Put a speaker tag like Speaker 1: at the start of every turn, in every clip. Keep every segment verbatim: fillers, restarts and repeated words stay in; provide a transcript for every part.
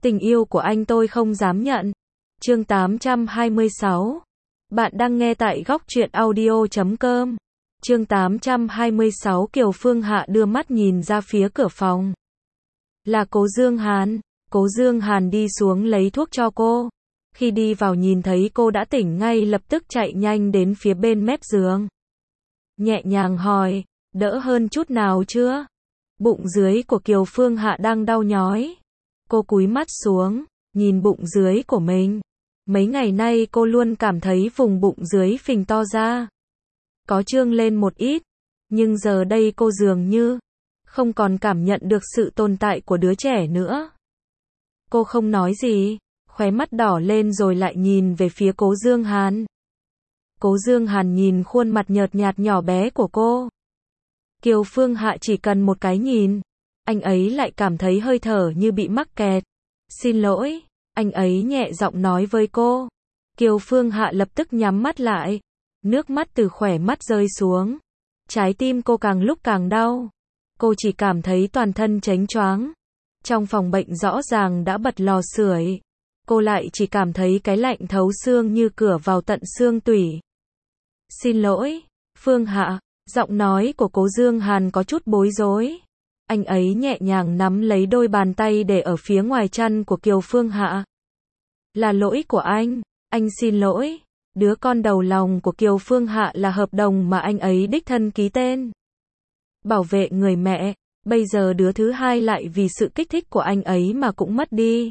Speaker 1: Tình yêu của anh tôi không dám nhận. Chương tám trăm hai mươi sáu. Bạn đang nghe tại góc truyện audio chấm com. Chương tám trăm hai mươi sáu. Kiều Phương Hạ đưa mắt nhìn ra phía cửa phòng. Là Cố Dương Hàn. Cố Dương Hàn đi xuống lấy thuốc cho cô. Khi đi vào nhìn thấy cô đã tỉnh, ngay lập tức chạy nhanh đến phía bên mép giường. Nhẹ nhàng hỏi, đỡ hơn chút nào chưa? Bụng dưới của Kiều Phương Hạ đang đau nhói. Cô cúi mắt xuống, nhìn bụng dưới của mình. Mấy ngày nay cô luôn cảm thấy vùng bụng dưới phình to ra. Có trương lên một ít. Nhưng giờ đây cô dường như không còn cảm nhận được sự tồn tại của đứa trẻ nữa. Cô không nói gì, khóe mắt đỏ lên rồi lại nhìn về phía Cố Dương Hàn. Cố Dương Hàn nhìn khuôn mặt nhợt nhạt nhỏ bé của cô. Kiều Phương Hạ chỉ cần một cái nhìn, anh ấy lại cảm thấy hơi thở như bị mắc kẹt. Xin lỗi, anh ấy nhẹ giọng nói với cô. Kiều Phương Hạ lập tức nhắm mắt lại. Nước mắt từ khóe mắt rơi xuống. Trái tim cô càng lúc càng đau. Cô chỉ cảm thấy toàn thân chánh choáng. Trong phòng bệnh rõ ràng đã bật lò sưởi. Cô lại chỉ cảm thấy cái lạnh thấu xương như cửa vào tận xương tủy. Xin lỗi, Phương Hạ. Giọng nói của Cố Dương Hàn có chút bối rối. Anh ấy nhẹ nhàng nắm lấy đôi bàn tay để ở phía ngoài chân của Kiều Phương Hạ. Là lỗi của anh, anh xin lỗi. Đứa con đầu lòng của Kiều Phương Hạ là hợp đồng mà anh ấy đích thân ký tên. Bảo vệ người mẹ, bây giờ đứa thứ hai lại vì sự kích thích của anh ấy mà cũng mất đi.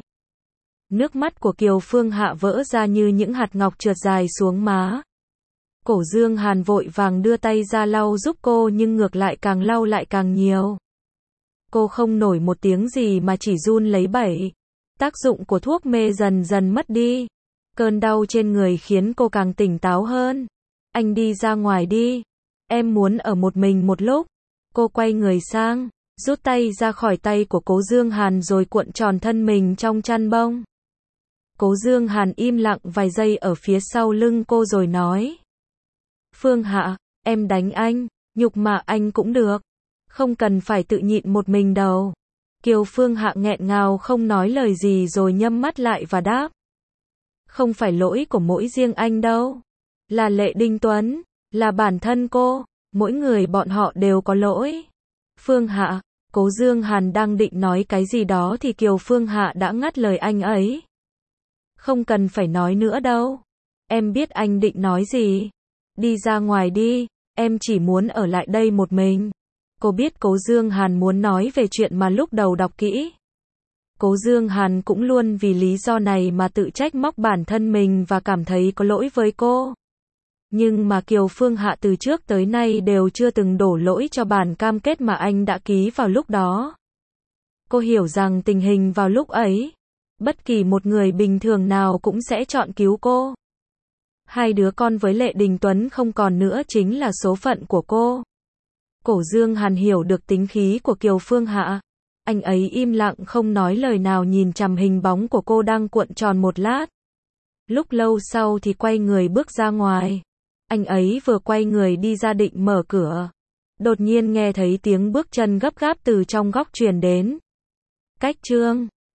Speaker 1: Nước mắt của Kiều Phương Hạ vỡ ra như những hạt ngọc trượt dài xuống má. Cố Dương Hàn vội vàng đưa tay ra lau giúp cô, nhưng ngược lại càng lau lại càng nhiều. Cô không nổi một tiếng gì mà chỉ run lấy bẩy. Tác dụng của thuốc mê dần dần mất đi. Cơn đau trên người khiến cô càng tỉnh táo hơn. Anh đi ra ngoài đi. Em muốn ở một mình một lúc. Cô quay người sang, rút tay ra khỏi tay của Cố Dương Hàn rồi cuộn tròn thân mình trong chăn bông. Cố Dương Hàn im lặng vài giây ở phía sau lưng cô rồi nói. Phương Hạ, em đánh anh, nhục mạ anh cũng được. Không cần phải tự nhịn một mình đâu. Kiều Phương Hạ nghẹn ngào không nói lời gì rồi nhắm mắt lại và đáp. Không phải lỗi của mỗi riêng anh đâu. Là Lệ Đinh Tuấn, là bản thân cô, mỗi người bọn họ đều có lỗi. Phương Hạ, Cố Dương Hàn đang định nói cái gì đó thì Kiều Phương Hạ đã ngắt lời anh ấy. Không cần phải nói nữa đâu. Em biết anh định nói gì. Đi ra ngoài đi, em chỉ muốn ở lại đây một mình. Cô biết Cố Dương Hàn muốn nói về chuyện mà lúc đầu đọc kỹ. Cố Dương Hàn cũng luôn vì lý do này mà tự trách móc bản thân mình và cảm thấy có lỗi với cô. Nhưng mà Kiều Phương Hạ từ trước tới nay đều chưa từng đổ lỗi cho bản cam kết mà anh đã ký vào lúc đó. Cô hiểu rằng tình hình vào lúc ấy, bất kỳ một người bình thường nào cũng sẽ chọn cứu cô. Hai đứa con với Lệ Đình Tuấn không còn nữa chính là số phận của cô. Cố Dương Hàn hiểu được tính khí của Kiều Phương Hạ. Anh ấy im lặng không nói lời nào nhìn chằm hình bóng của cô đang cuộn tròn một lát. Lúc lâu sau thì quay người bước ra ngoài. Anh ấy vừa quay người đi ra định mở cửa. Đột nhiên nghe thấy tiếng bước chân gấp gáp từ trong góc truyền đến. Cách Trương.